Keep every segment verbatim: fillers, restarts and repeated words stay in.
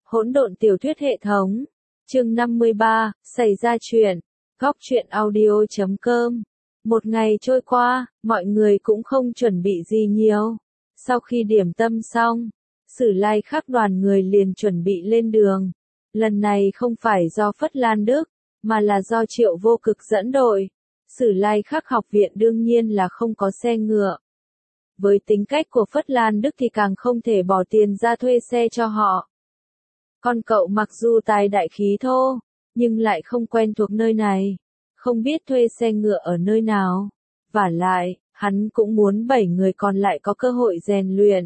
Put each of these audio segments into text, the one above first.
Hỗn độn tiểu thuyết hệ thống. Chương năm mươi ba, xảy ra chuyện. Góc truyện audio chấm com. Một ngày trôi qua, mọi người cũng không chuẩn bị gì nhiều. Sau khi điểm tâm xong, Sử Lai Khắc đoàn người liền chuẩn bị lên đường. Lần này không phải do Phất Lan Đức, mà là do Triệu Vô Cực dẫn đội. Sử Lai Khắc học viện đương nhiên là không có xe ngựa. Với tính cách của Phất Lan Đức thì càng không thể bỏ tiền ra thuê xe cho họ. Con cậu mặc dù tài đại khí thô, nhưng lại không quen thuộc nơi này, không biết thuê xe ngựa ở nơi nào. Vả lại, hắn cũng muốn bảy người còn lại có cơ hội rèn luyện.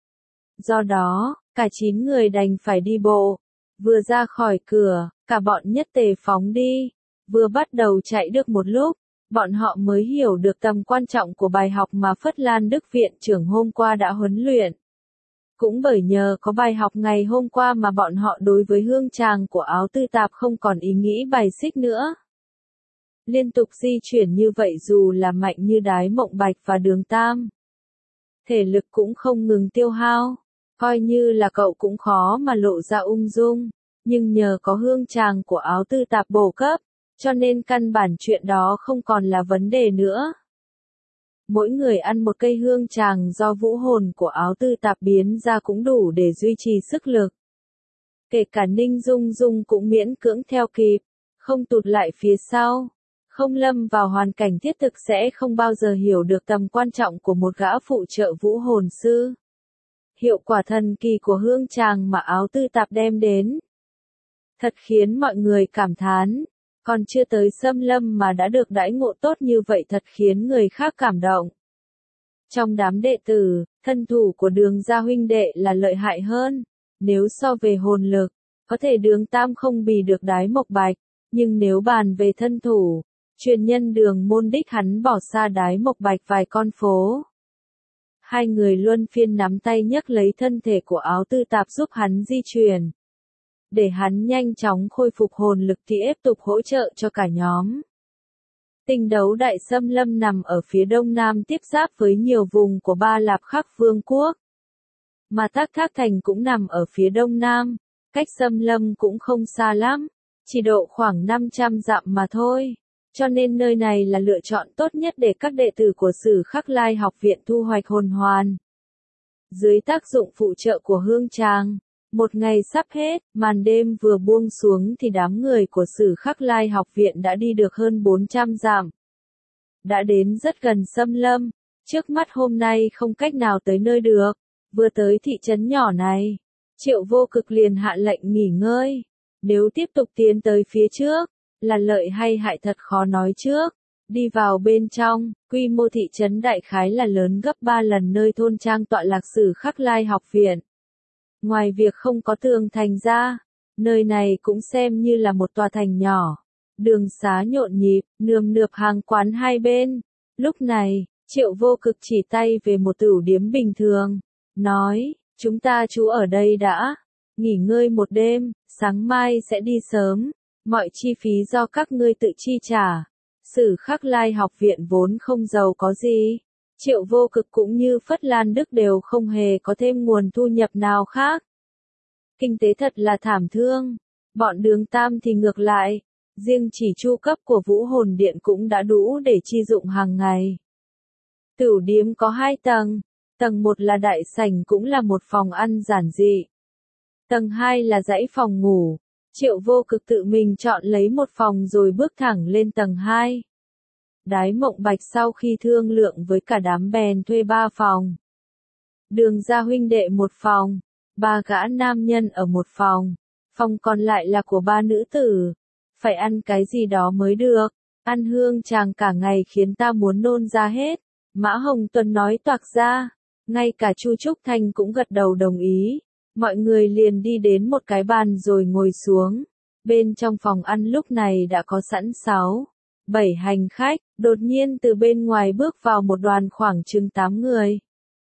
Do đó, cả chín người đành phải đi bộ. Vừa ra khỏi cửa, cả bọn nhất tề phóng đi. Vừa bắt đầu chạy được một lúc, bọn họ mới hiểu được tầm quan trọng của bài học mà Phất Lan Đức viện trưởng hôm qua đã huấn luyện. Cũng bởi nhờ có bài học ngày hôm qua mà bọn họ đối với hương tràng của Áo Tư Tạp không còn ý nghĩ bài xích nữa. Liên tục di chuyển như vậy dù là mạnh như Đái Mộng Bạch và Đường Tam, thể lực cũng không ngừng tiêu hao, coi như là cậu cũng khó mà lộ ra ung dung, nhưng nhờ có hương tràng của Áo Tư Tạp bổ cấp, cho nên căn bản chuyện đó không còn là vấn đề nữa. Mỗi người ăn một cây hương tràng do vũ hồn của Áo Tư Tạp biến ra cũng đủ để duy trì sức lực. Kể cả Ninh Dung Dung cũng miễn cưỡng theo kịp, không tụt lại phía sau, không lâm vào hoàn cảnh thiết thực sẽ không bao giờ hiểu được tầm quan trọng của một gã phụ trợ vũ hồn sư. Hiệu quả thần kỳ của hương tràng mà Áo Tư Tạp đem đến thật khiến mọi người cảm thán. Còn chưa tới xâm lâm mà đã được đãi ngộ tốt như vậy thật khiến người khác cảm động. Trong đám đệ tử, thân thủ của Đường gia huynh đệ là lợi hại hơn. Nếu so về hồn lực, có thể Đường Tam không bì được Đái Mộc Bạch, nhưng nếu bàn về thân thủ, truyền nhân Đường môn đích hắn bỏ xa Đái Mộc Bạch vài con phố. Hai người luân phiên nắm tay nhấc lấy thân thể của Áo Tư Tạp giúp hắn di chuyển. Để hắn nhanh chóng khôi phục hồn lực thì tiếp tục hỗ trợ cho cả nhóm. Tinh đấu đại xâm lâm nằm ở phía đông nam tiếp giáp với nhiều vùng của Ba Lạp Khắc Vương quốc. Mà Thác Thác Thành cũng nằm ở phía đông nam, cách xâm lâm cũng không xa lắm, chỉ độ khoảng năm trăm dặm mà thôi. Cho nên nơi này là lựa chọn tốt nhất để các đệ tử của Sử Khắc Lai học viện thu hoạch hồn hoàn. Dưới tác dụng phụ trợ của hương tràng, một ngày sắp hết, màn đêm vừa buông xuống thì đám người của Sử Khắc Lai học viện đã đi được hơn bốn trăm dặm. Đã đến rất gần xâm lâm, trước mắt hôm nay không cách nào tới nơi được. Vừa tới thị trấn nhỏ này, Triệu Vô Cực liền hạ lệnh nghỉ ngơi. Nếu tiếp tục tiến tới phía trước, là lợi hay hại thật khó nói trước. Đi vào bên trong, quy mô thị trấn đại khái là lớn gấp ba lần nơi thôn trang tọa lạc Sử Khắc Lai học viện. Ngoài việc không có tường thành ra, nơi này cũng xem như là một tòa thành nhỏ. Đường xá nhộn nhịp, nườm nượp hàng quán hai bên. Lúc này, Triệu Vô Cực chỉ tay về một tửu điếm bình thường, nói, chúng ta trú ở đây đã, nghỉ ngơi một đêm, sáng mai sẽ đi sớm, mọi chi phí do các ngươi tự chi trả. Sử Khắc Lai học viện vốn không giàu có gì. Triệu Vô Cực cũng như Phất Lan Đức đều không hề có thêm nguồn thu nhập nào khác. Kinh tế thật là thảm thương. Bọn Đường Tam thì ngược lại, riêng chỉ chu cấp của Vũ Hồn Điện cũng đã đủ để chi dụng hàng ngày. Tửu điếm có hai tầng, tầng một là đại sảnh cũng là một phòng ăn giản dị. Tầng hai là dãy phòng ngủ. Triệu Vô Cực tự mình chọn lấy một phòng rồi bước thẳng lên tầng hai. Đái Mộng Bạch sau khi thương lượng với cả đám bèn thuê ba phòng. Đường gia huynh đệ một phòng, ba gã nam nhân ở một phòng, phòng còn lại là của ba nữ tử. Phải ăn cái gì đó mới được, ăn hương tràng cả ngày khiến ta muốn nôn ra hết. Mã Hồng Tuấn nói toạc ra, ngay cả Chu Trúc Thanh cũng gật đầu đồng ý. Mọi người liền đi đến một cái bàn rồi ngồi xuống. Bên trong phòng ăn lúc này đã có sẵn sáu, bảy hành khách, đột nhiên từ bên ngoài bước vào một đoàn khoảng chừng tám người.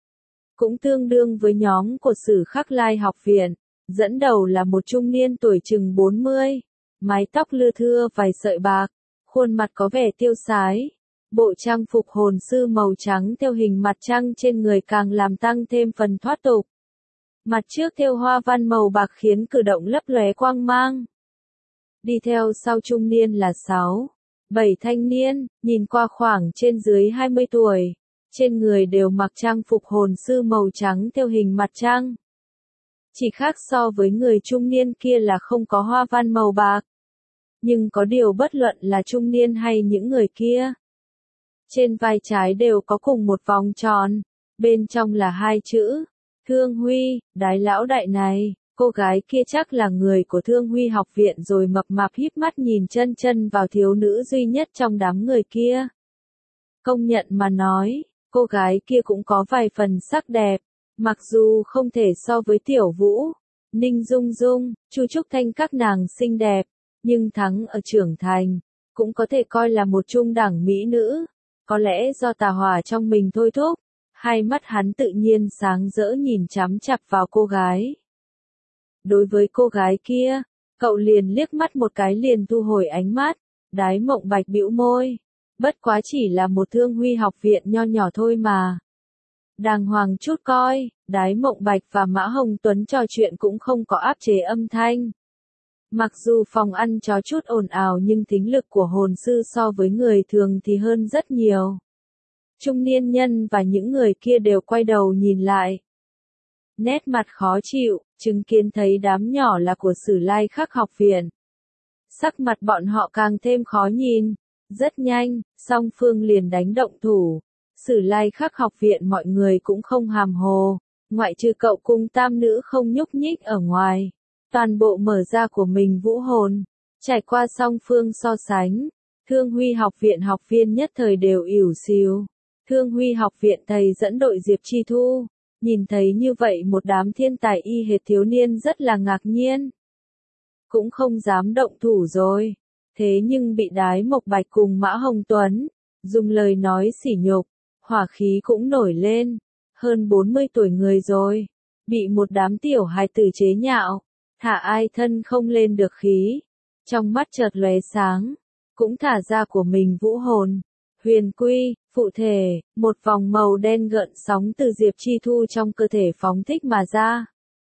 Cũng tương đương với nhóm của Sử Khắc Lai học viện, dẫn đầu là một trung niên tuổi chừng bốn mươi, mái tóc lưa thưa vài sợi bạc, khuôn mặt có vẻ tiêu sái. Bộ trang phục hồn sư màu trắng theo hình mặt trăng trên người càng làm tăng thêm phần thoát tục. Mặt trước thêu hoa văn màu bạc khiến cử động lấp lóe quang mang. Đi theo sau trung niên là sáu, bảy thanh niên, nhìn qua khoảng trên dưới hai mươi tuổi. Trên người đều mặc trang phục hồn sư màu trắng theo hình mặt trăng. Chỉ khác so với người trung niên kia là không có hoa văn màu bạc. Nhưng có điều bất luận là trung niên hay những người kia. Trên vai trái đều có cùng một vòng tròn. Bên trong là hai chữ. Thương Huy, đái lão đại này. Cô gái kia chắc là người của Thương Huy học viện rồi, mập mạp híp mắt nhìn chân chân vào thiếu nữ duy nhất trong đám người kia. Công nhận mà nói, cô gái kia cũng có vài phần sắc đẹp. Mặc dù không thể so với Tiểu Vũ, Ninh Dung Dung, Chu Trúc Thanh các nàng xinh đẹp, nhưng thắng ở trưởng thành, cũng có thể coi là một trung đẳng mỹ nữ. Có lẽ do tà hỏa trong mình thôi thúc, hai mắt hắn tự nhiên sáng rỡ nhìn chằm chằm vào cô gái. Đối với cô gái kia, cậu liền liếc mắt một cái liền thu hồi ánh mắt. Đái Mộng Bạch bĩu môi, bất quá chỉ là một Thương Huy học viện nho nhỏ thôi mà. Đàng hoàng chút coi. Đái Mộng Bạch và Mã Hồng Tuấn trò chuyện cũng không có áp chế âm thanh. Mặc dù phòng ăn có chút ồn ào nhưng thính lực của hồn sư so với người thường thì hơn rất nhiều. Trung niên nhân và những người kia đều quay đầu nhìn lại. Nét mặt khó chịu, chứng kiến thấy đám nhỏ là của Sử Lai Khắc học viện. Sắc mặt bọn họ càng thêm khó nhìn. Rất nhanh, song phương liền đánh động thủ. Sử Lai Khắc học viện mọi người cũng không hàm hồ. Ngoại trừ cậu cùng tam nữ không nhúc nhích ở ngoài. Toàn bộ mở ra của mình vũ hồn. Trải qua song phương so sánh. Thương Huy học viện học viên nhất thời đều ỉu xìu. Thương Huy học viện thầy dẫn đội Diệp Chi Thu. Nhìn thấy như vậy một đám thiên tài y hệt thiếu niên rất là ngạc nhiên. Cũng không dám động thủ rồi. Thế nhưng bị Đái Mộc Bạch cùng Mã Hồng Tuấn dùng lời nói sỉ nhục, hỏa khí cũng nổi lên. Hơn bốn mươi tuổi người rồi, bị một đám tiểu hài tử chế nhạo, thả ai thân không lên được khí. Trong mắt chợt lóe sáng, cũng thả ra của mình vũ hồn. Huyền quy, phụ thể, một vòng màu đen gợn sóng từ Diệp Chi Thu trong cơ thể phóng thích mà ra.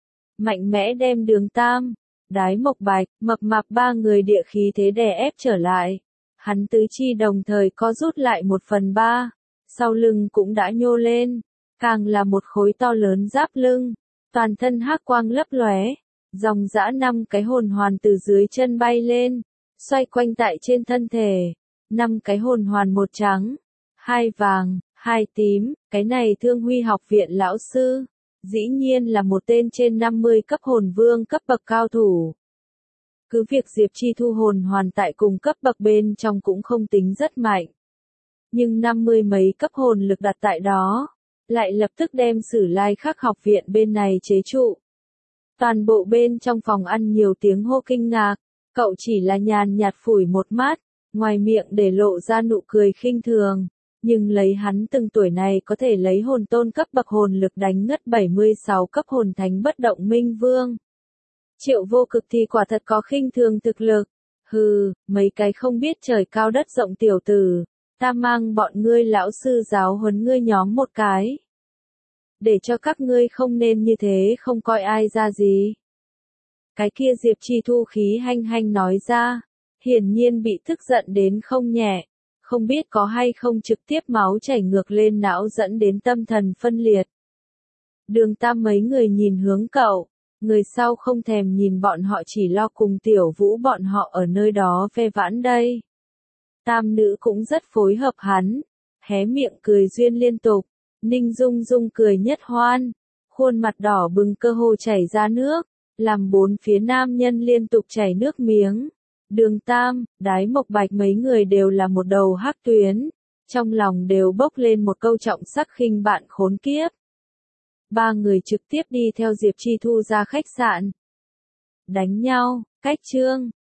Mạnh mẽ đem Đường Tam, Đái Mộc Bạch, mập mạp ba người địa khí thế đè ép trở lại. Hắn tứ chi đồng thời co rút lại một phần ba, sau lưng cũng đã nhô lên, càng là một khối to lớn giáp lưng, toàn thân hắc quang lấp lóe, dòng dã năm cái hồn hoàn từ dưới chân bay lên, xoay quanh tại trên thân thể. Năm cái hồn hoàn, một trắng, hai vàng, hai tím, cái này Thương Huy học viện lão sư, dĩ nhiên là một tên trên năm mươi cấp hồn vương cấp bậc cao thủ. Cứ việc Diệp Chi Thu hồn hoàn tại cùng cấp bậc bên trong cũng không tính rất mạnh. Nhưng năm mươi mấy cấp hồn lực đặt tại đó, lại lập tức đem Sử Lai Khắc học viện bên này chế trụ. Toàn bộ bên trong phòng ăn nhiều tiếng hô kinh ngạc, cậu chỉ là nhàn nhạt phủi một mắt, ngoài miệng để lộ ra nụ cười khinh thường, nhưng lấy hắn từng tuổi này có thể lấy hồn tôn cấp bậc hồn lực đánh ngất bảy mươi sáu cấp hồn thánh bất động minh vương. Triệu Vô Cực thì quả thật có khinh thường thực lực. Hừ, mấy cái không biết trời cao đất rộng tiểu tử, ta mang bọn ngươi lão sư giáo huấn ngươi nhóm một cái. Để cho các ngươi không nên như thế, không coi ai ra gì. Cái kia Diệp Chi Thu khí hanh hanh nói ra, hiển nhiên bị tức giận đến không nhẹ, không biết có hay không trực tiếp máu chảy ngược lên não dẫn đến tâm thần phân liệt. Đường Tam mấy người nhìn hướng cậu, người sau không thèm nhìn bọn họ, chỉ lo cùng Tiểu Vũ bọn họ ở nơi đó ve vãn đây. Tam nữ cũng rất phối hợp hắn, hé miệng cười duyên liên tục. Ninh Dung Dung cười nhất hoan, khuôn mặt đỏ bừng cơ hồ chảy ra nước, làm bốn phía nam nhân liên tục chảy nước miếng. Đường Tam, Đái Mộc Bạch mấy người đều là một đầu hắc tuyến, trong lòng đều bốc lên một câu trọng sắc khinh bạn khốn kiếp. Ba người trực tiếp đi theo Diệp Chi Thu ra khách sạn. Đánh nhau, cách chương.